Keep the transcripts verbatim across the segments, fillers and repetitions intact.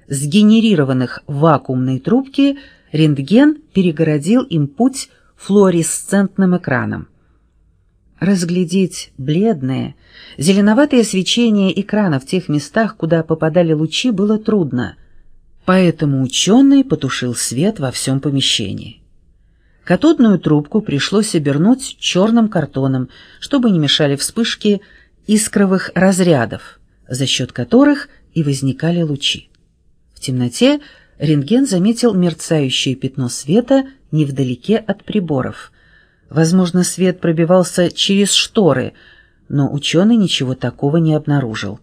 сгенерированных в вакуумной трубке, рентген перегородил им путь флуоресцентным экраном. Разглядеть бледное, зеленоватое свечение экрана в тех местах, куда попадали лучи, было трудно, поэтому ученый потушил свет во всем помещении. Катодную трубку пришлось обернуть черным картоном, чтобы не мешали вспышки искровых разрядов, за счет которых и возникали лучи. В темноте рентген заметил мерцающее пятно света невдалеке от приборов. Возможно, свет пробивался через шторы, но ученый ничего такого не обнаружил.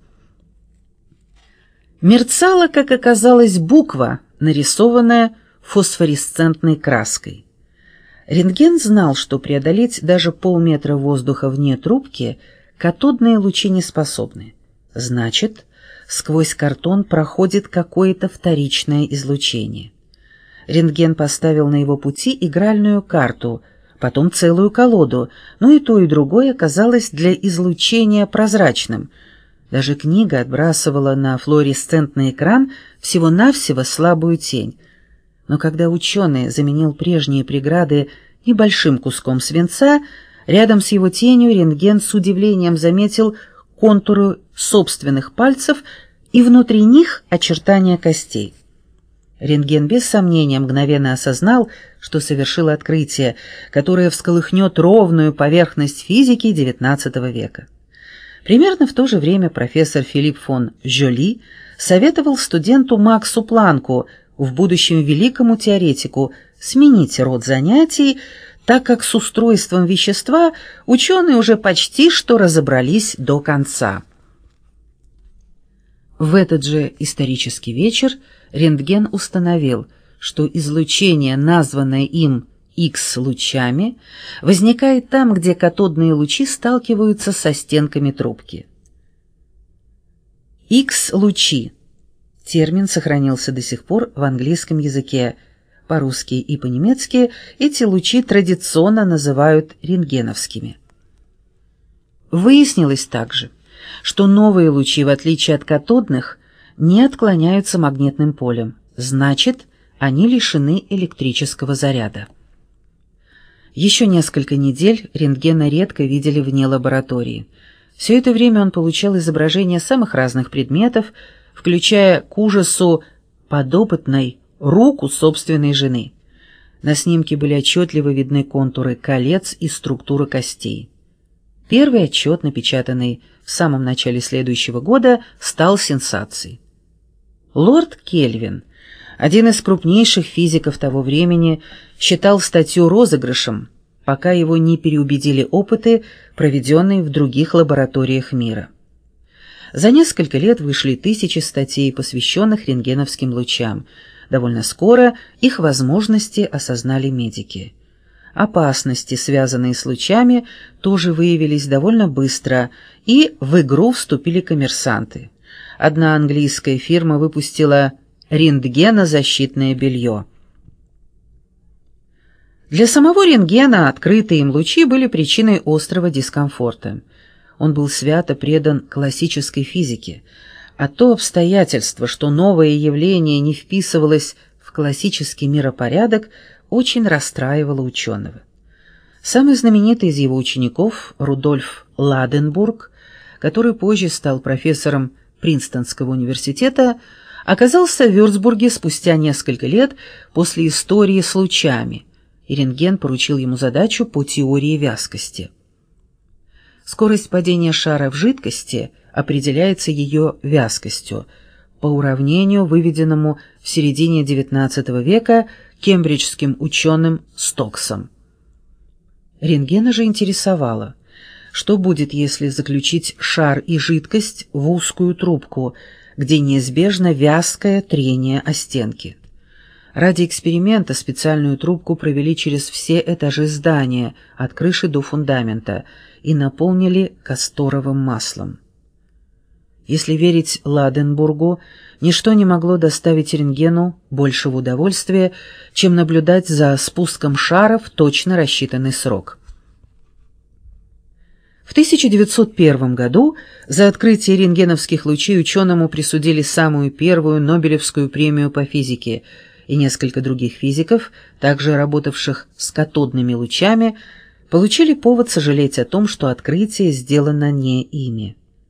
Мерцала, как оказалось, буква, нарисованная фосфоресцентной краской. Рентген знал, что преодолеть даже полметра воздуха вне трубки катодные лучи не способны. Значит, сквозь картон проходит какое-то вторичное излучение. Рентген поставил на его пути игральную карту, потом целую колоду, но и то, и другое оказалось для излучения прозрачным. Даже книга отбрасывала на флуоресцентный экран всего-навсего слабую тень. Но когда ученый заменил прежние преграды небольшим куском свинца, рядом с его тенью рентген с удивлением заметил контуры собственных пальцев и внутри них очертания костей. Рентген без сомнения мгновенно осознал, что совершил открытие, которое всколыхнет ровную поверхность физики девятнадцатого века. Примерно в то же время профессор Филипп фон Жюли советовал студенту Максу Планку, в будущем великому теоретику, сменить род занятий, так как с устройством вещества ученые уже почти что разобрались до конца. В этот же исторический вечер рентген установил, что излучение, названное им Х-лучами, возникает там, где катодные лучи сталкиваются со стенками трубки. Х-лучи. Термин сохранился до сих пор в английском языке. По-русски и по-немецки эти лучи традиционно называют рентгеновскими. Выяснилось также, что новые лучи, в отличие от катодных, не отклоняются магнитным полем, значит, они лишены электрического заряда. Еще несколько недель рентгена редко видели вне лаборатории. Все это время он получал изображения самых разных предметов, включая к ужасу подопытной руку собственной жены. На снимке были отчетливо видны контуры колец и структура костей. Первый отчет, напечатанный в самом начале следующего года, стал сенсацией. Лорд Кельвин, один из крупнейших физиков того времени, считал статью розыгрышем, пока его не переубедили опыты, проведенные в других лабораториях мира. За несколько лет вышли тысячи статей, посвященных рентгеновским лучам. Довольно скоро их возможности осознали медики. Опасности, связанные с лучами, тоже выявились довольно быстро, и в игру вступили коммерсанты. Одна английская фирма выпустила рентгенозащитное белье. Для самого рентгена открытые им лучи были причиной острого дискомфорта. Он был свято предан классической физике, а то обстоятельство, что новое явление не вписывалось в классический миропорядок, очень расстраивало ученого. Самый знаменитый из его учеников, Рудольф Ладенбург, который позже стал профессором Принстонского университета, оказался в Вюрцбурге спустя несколько лет после истории с лучами, и рентген поручил ему задачу по теории вязкости. Скорость падения шара в жидкости определяется ее вязкостью по уравнению, выведенному в середине девятнадцатого века кембриджским ученым Стоксом. Рентгена же интересовало, что будет, если заключить шар и жидкость в узкую трубку, где неизбежно вязкое трение о стенки. Ради эксперимента специальную трубку провели через все этажи здания, от крыши до фундамента, и наполнили касторовым маслом. Если верить Ладенбургу, ничто не могло доставить рентгену большего удовольствия, чем наблюдать за спуском шара в точно рассчитанный срок. В тысяча девятьсот первом году за открытие рентгеновских лучей ученому присудили самую первую Нобелевскую премию по физике, и несколько других физиков, также работавших с катодными лучами, получили повод сожалеть о том, что открытие сделано не ими.